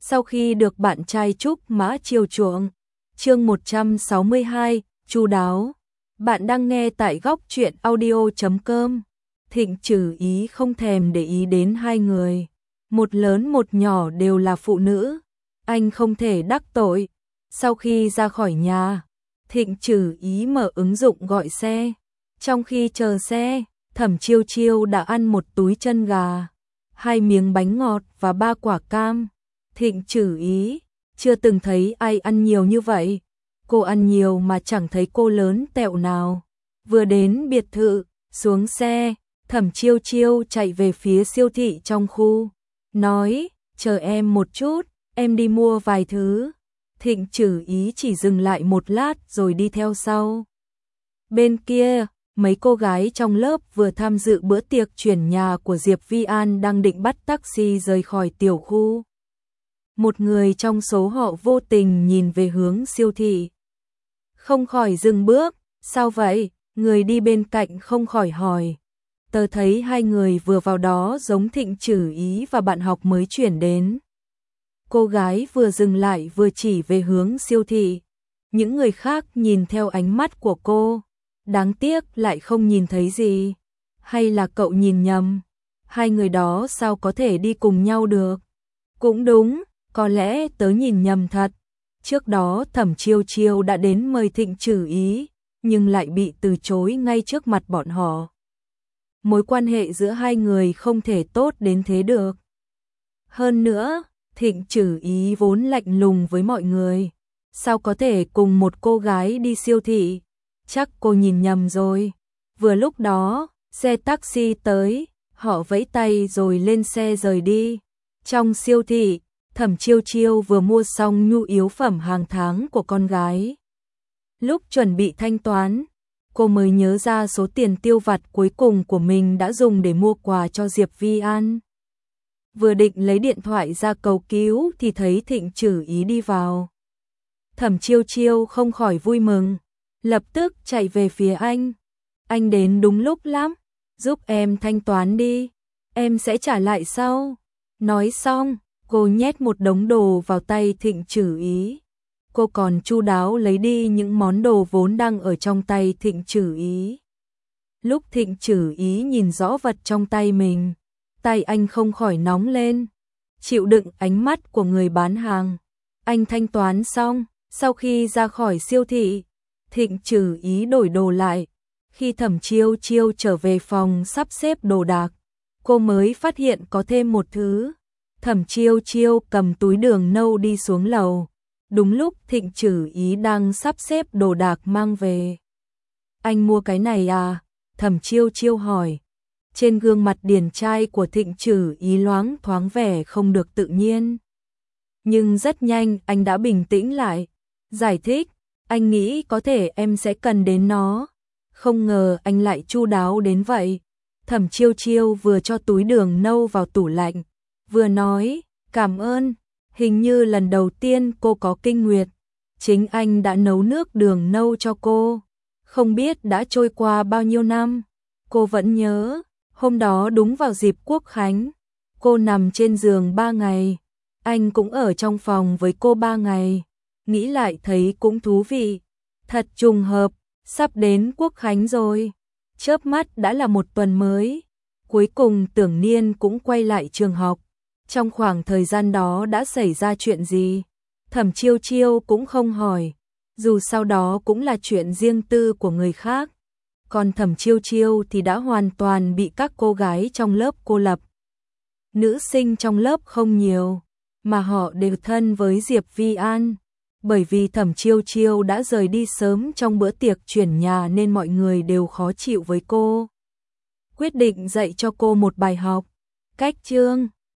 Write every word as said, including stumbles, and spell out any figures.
sau khi được bạn trai Trúc Mã chiều chuộng. Chương một trăm sáu mươi hai, chu đáo. Bạn đang nghe tại góc truyện audio chấm com. Thịnh Trử Ý không thèm để ý đến hai người, một lớn một nhỏ đều là phụ nữ, anh không thể đắc tội. Sau khi ra khỏi nhà, Thịnh Trử Ý mở ứng dụng gọi xe. Trong khi chờ xe, Thẩm Chiêu Chiêu đã ăn một túi chân gà, hai miếng bánh ngọt và ba quả cam. Thịnh Trử Ý chưa từng thấy ai ăn nhiều như vậy. Cô ăn nhiều mà chẳng thấy cô lớn tẹo nào. Vừa đến biệt thự, xuống xe, Thẩm Chiêu Chiêu chạy về phía siêu thị trong khu, nói, chờ em một chút, em đi mua vài thứ. Thịnh Trử Ý chỉ dừng lại một lát rồi đi theo sau. Bên kia, mấy cô gái trong lớp vừa tham dự bữa tiệc chuyển nhà của Diệp Vi An đang định bắt taxi rời khỏi tiểu khu. Một người trong số họ vô tình nhìn về hướng siêu thị, không khỏi dừng bước. Sao vậy? Người đi bên cạnh không khỏi hỏi. Tớ thấy hai người vừa vào đó giống Thịnh Trử Ý và bạn học mới chuyển đến. Cô gái vừa dừng lại vừa chỉ về hướng siêu thị. Những người khác nhìn theo ánh mắt của cô, đáng tiếc lại không nhìn thấy gì. Hay là cậu nhìn nhầm? Hai người đó sao có thể đi cùng nhau được? Cũng đúng, có lẽ tớ nhìn nhầm thật. Trước đó Thẩm Chiêu Chiêu đã đến mời Thịnh Trử Ý, nhưng lại bị từ chối ngay trước mặt bọn họ. Mối quan hệ giữa hai người không thể tốt đến thế được. Hơn nữa, Thịnh Trử Ý vốn lạnh lùng với mọi người, sao có thể cùng một cô gái đi siêu thị? Chắc cô nhìn nhầm rồi. Vừa lúc đó, xe taxi tới, họ vẫy tay rồi lên xe rời đi. Trong siêu thị, Thẩm Chiêu Chiêu vừa mua xong nhu yếu phẩm hàng tháng của con gái. Lúc chuẩn bị thanh toán, cô mới nhớ ra số tiền tiêu vặt cuối cùng của mình đã dùng để mua quà cho Diệp Vi An. Vừa định lấy điện thoại ra cầu cứu thì thấy Thịnh Trử Ý đi vào. Thẩm Chiêu Chiêu không khỏi vui mừng, lập tức chạy về phía anh. Anh đến đúng lúc lắm, giúp em thanh toán đi, em sẽ trả lại sau. Nói xong, cô nhét một đống đồ vào tay Thịnh Trử Ý. Cô còn chu đáo lấy đi những món đồ vốn đang ở trong tay Thịnh Trử Ý. Lúc Thịnh Trử Ý nhìn rõ vật trong tay mình, tay anh không khỏi nóng lên. Chịu đựng ánh mắt của người bán hàng, anh thanh toán xong. Sau khi ra khỏi siêu thị, Thịnh Trử Ý đổi đồ lại. Khi Thẩm Chiêu Chiêu trở về phòng sắp xếp đồ đạc, cô mới phát hiện có thêm một thứ. Thẩm Chiêu Chiêu cầm túi đường nâu đi xuống lầu. Đúng lúc Thịnh Trử Ý đang sắp xếp đồ đạc mang về. Anh mua cái này à? Thẩm Chiêu Chiêu hỏi. Trên gương mặt điển trai của Thịnh Trử Ý loáng thoáng vẻ không được tự nhiên. Nhưng rất nhanh anh đã bình tĩnh lại, giải thích, anh nghĩ có thể em sẽ cần đến nó. Không ngờ anh lại chu đáo đến vậy. Thẩm Chiêu Chiêu vừa cho túi đường nâu vào tủ lạnh, vừa nói, cảm ơn. Hình như lần đầu tiên cô có kinh nguyệt, chính anh đã nấu nước đường nâu cho cô. Không biết đã trôi qua bao nhiêu năm, cô vẫn nhớ, hôm đó đúng vào dịp Quốc Khánh. Cô nằm trên giường ba ngày, anh cũng ở trong phòng với cô ba ngày. Nghĩ lại thấy cũng thú vị, thật trùng hợp, sắp đến Quốc Khánh rồi. Chớp mắt đã là một tuần mới. Cuối cùng Tưởng Niên cũng quay lại trường học. Trong khoảng thời gian đó đã xảy ra chuyện gì? Thẩm Chiêu Chiêu cũng không hỏi, dù sau đó cũng là chuyện riêng tư của người khác. Còn Thẩm Chiêu Chiêu thì đã hoàn toàn bị các cô gái trong lớp cô lập. Nữ sinh trong lớp không nhiều, mà họ đều thân với Diệp Vi An. Bởi vì Thẩm Chiêu Chiêu đã rời đi sớm trong bữa tiệc chuyển nhà nên mọi người đều khó chịu với cô. Quyết định dạy cho cô một bài học. Cách chương